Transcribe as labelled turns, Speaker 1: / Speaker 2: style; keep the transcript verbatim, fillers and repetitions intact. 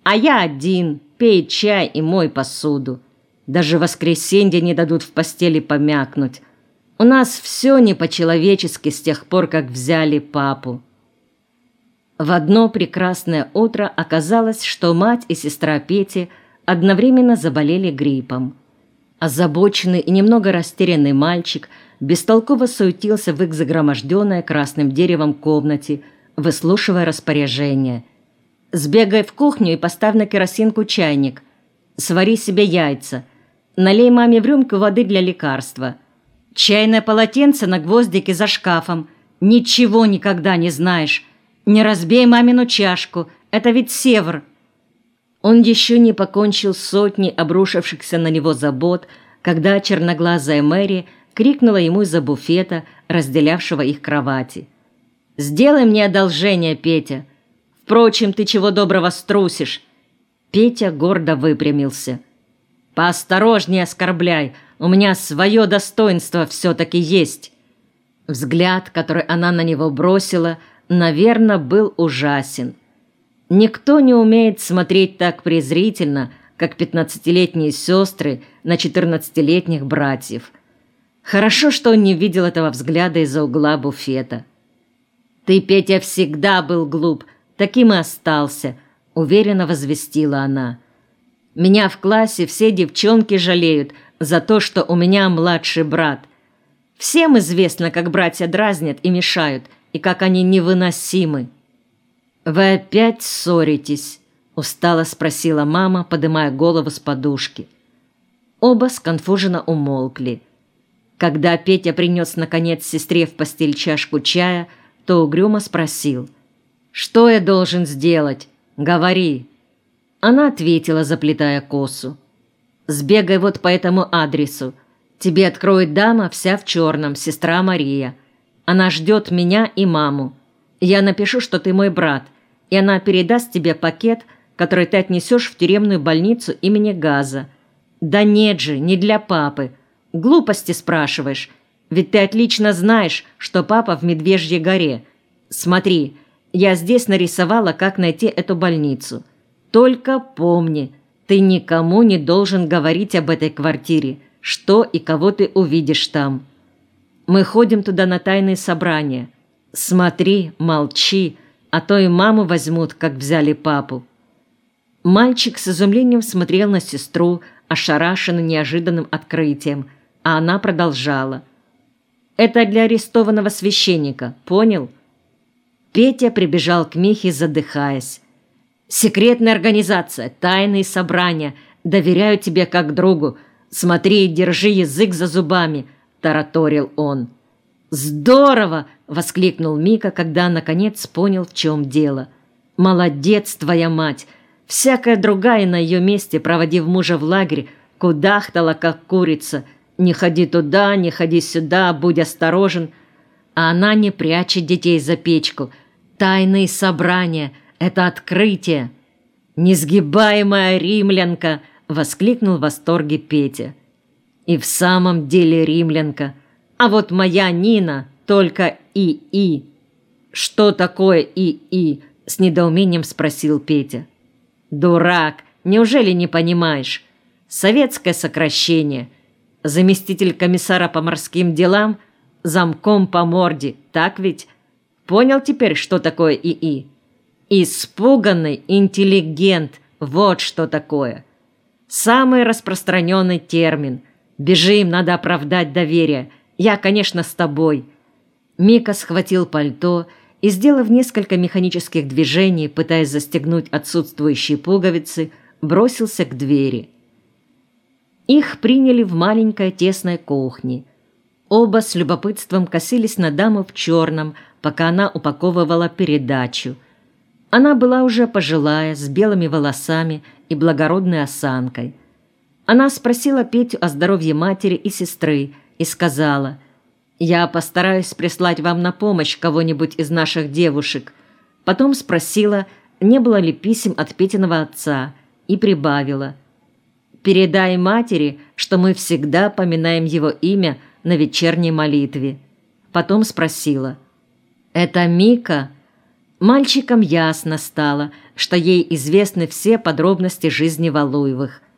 Speaker 1: А я один, пей чай и мой посуду. Даже в воскресенье не дадут в постели помякнуть. У нас все не по-человечески с тех пор, как взяли папу». В одно прекрасное утро оказалось, что мать и сестра Пети одновременно заболели гриппом. Озабоченный и немного растерянный мальчик бестолково суетился в их загроможденной красным деревом комнате, выслушивая распоряжения. «Сбегай в кухню и поставь на керосинку чайник. Свари себе яйца. Налей маме в рюмку воды для лекарства. Чайное полотенце на гвоздике за шкафом. Ничего никогда не знаешь. Не разбей мамину чашку. Это ведь Севр». Он еще не покончил с сотней обрушившихся на него забот, когда черноглазая Мэри крикнула ему из-за буфета, разделявшего их кровати: «Сделай мне одолжение, Петя. Впрочем, ты чего доброго струсишь». Петя гордо выпрямился. «Поосторожнее оскорбляй, у меня свое достоинство все-таки есть». Взгляд, который она на него бросила, наверное, был ужасен. Никто не умеет смотреть так презрительно, как пятнадцатилетние сестры на четырнадцатилетних братьев. Хорошо, что он не видел этого взгляда из-за угла буфета. «Ты, Петя, всегда был глуп, таким и остался», — уверенно возвестила она. «Меня в классе все девчонки жалеют за то, что у меня младший брат. Всем известно, как братья дразнят и мешают, и как они невыносимы». «Вы опять ссоритесь?» – устало спросила мама, подымая голову с подушки. Оба сконфуженно умолкли. Когда Петя принес, наконец, сестре в постель чашку чая, то угрюмо спросил: «Что я должен сделать? Говори». Она ответила, заплетая косу: «Сбегай вот по этому адресу. Тебе откроет дама вся в черном, сестра Мария. Она ждет меня и маму. Я напишу, что ты мой брат, и она передаст тебе пакет, который ты отнесешь в тюремную больницу имени Газа. Да нет же, не для папы. Глупости спрашиваешь, ведь ты отлично знаешь, что папа в Медвежьей горе. Смотри, я здесь нарисовала, как найти эту больницу. Только помни, ты никому не должен говорить об этой квартире, что и кого ты увидишь там. Мы ходим туда на тайные собрания. Смотри, молчи, а то и маму возьмут, как взяли папу». Мальчик с изумлением смотрел на сестру, ошарашенный неожиданным открытием, а она продолжала: «Это для арестованного священника, понял?» Петя прибежал к Михе, задыхаясь. «Секретная организация, тайные собрания. Доверяю тебе как другу. Смотри и держи язык за зубами», – тараторил он. «Здорово!» – воскликнул Мика, когда наконец понял, в чем дело. «Молодец, твоя мать! Всякая другая на ее месте, проводив мужа в лагерь, кудахтала, как курица. Не ходи туда, не ходи сюда, будь осторожен». А она не прячет детей за печку. Тайные собрания – это открытие. «Несгибаемая римлянка!» – воскликнул в восторге Петя. «И в самом деле римлянка. А вот моя Нина только И-И». «Что такое И-И?» – с недоумением спросил Петя. «Дурак, неужели не понимаешь? Советское сокращение. Заместитель комиссара по морским делам, замком по морде, так ведь? Понял теперь, что такое И-И? Испуганный интеллигент, вот что такое. Самый распространенный термин. Бежим, надо оправдать доверие. Я, конечно, с тобой». Мика схватил пальто и, сделав несколько механических движений, пытаясь застегнуть отсутствующие пуговицы, бросился к двери. Их приняли в маленькой тесной кухне. Оба с любопытством косились на даму в черном, пока она упаковывала передачу. Она была уже пожилая, с белыми волосами и благородной осанкой. Она спросила Петю о здоровье матери и сестры и сказала: «Я постараюсь прислать вам на помощь кого-нибудь из наших девушек». Потом спросила, не было ли писем от Петиного отца, и прибавила: «Передай матери, что мы всегда поминаем его имя на вечерней молитве». Потом спросила: «Это Мика?» Мальчикам ясно стало, что ей известны все подробности жизни Валуевых.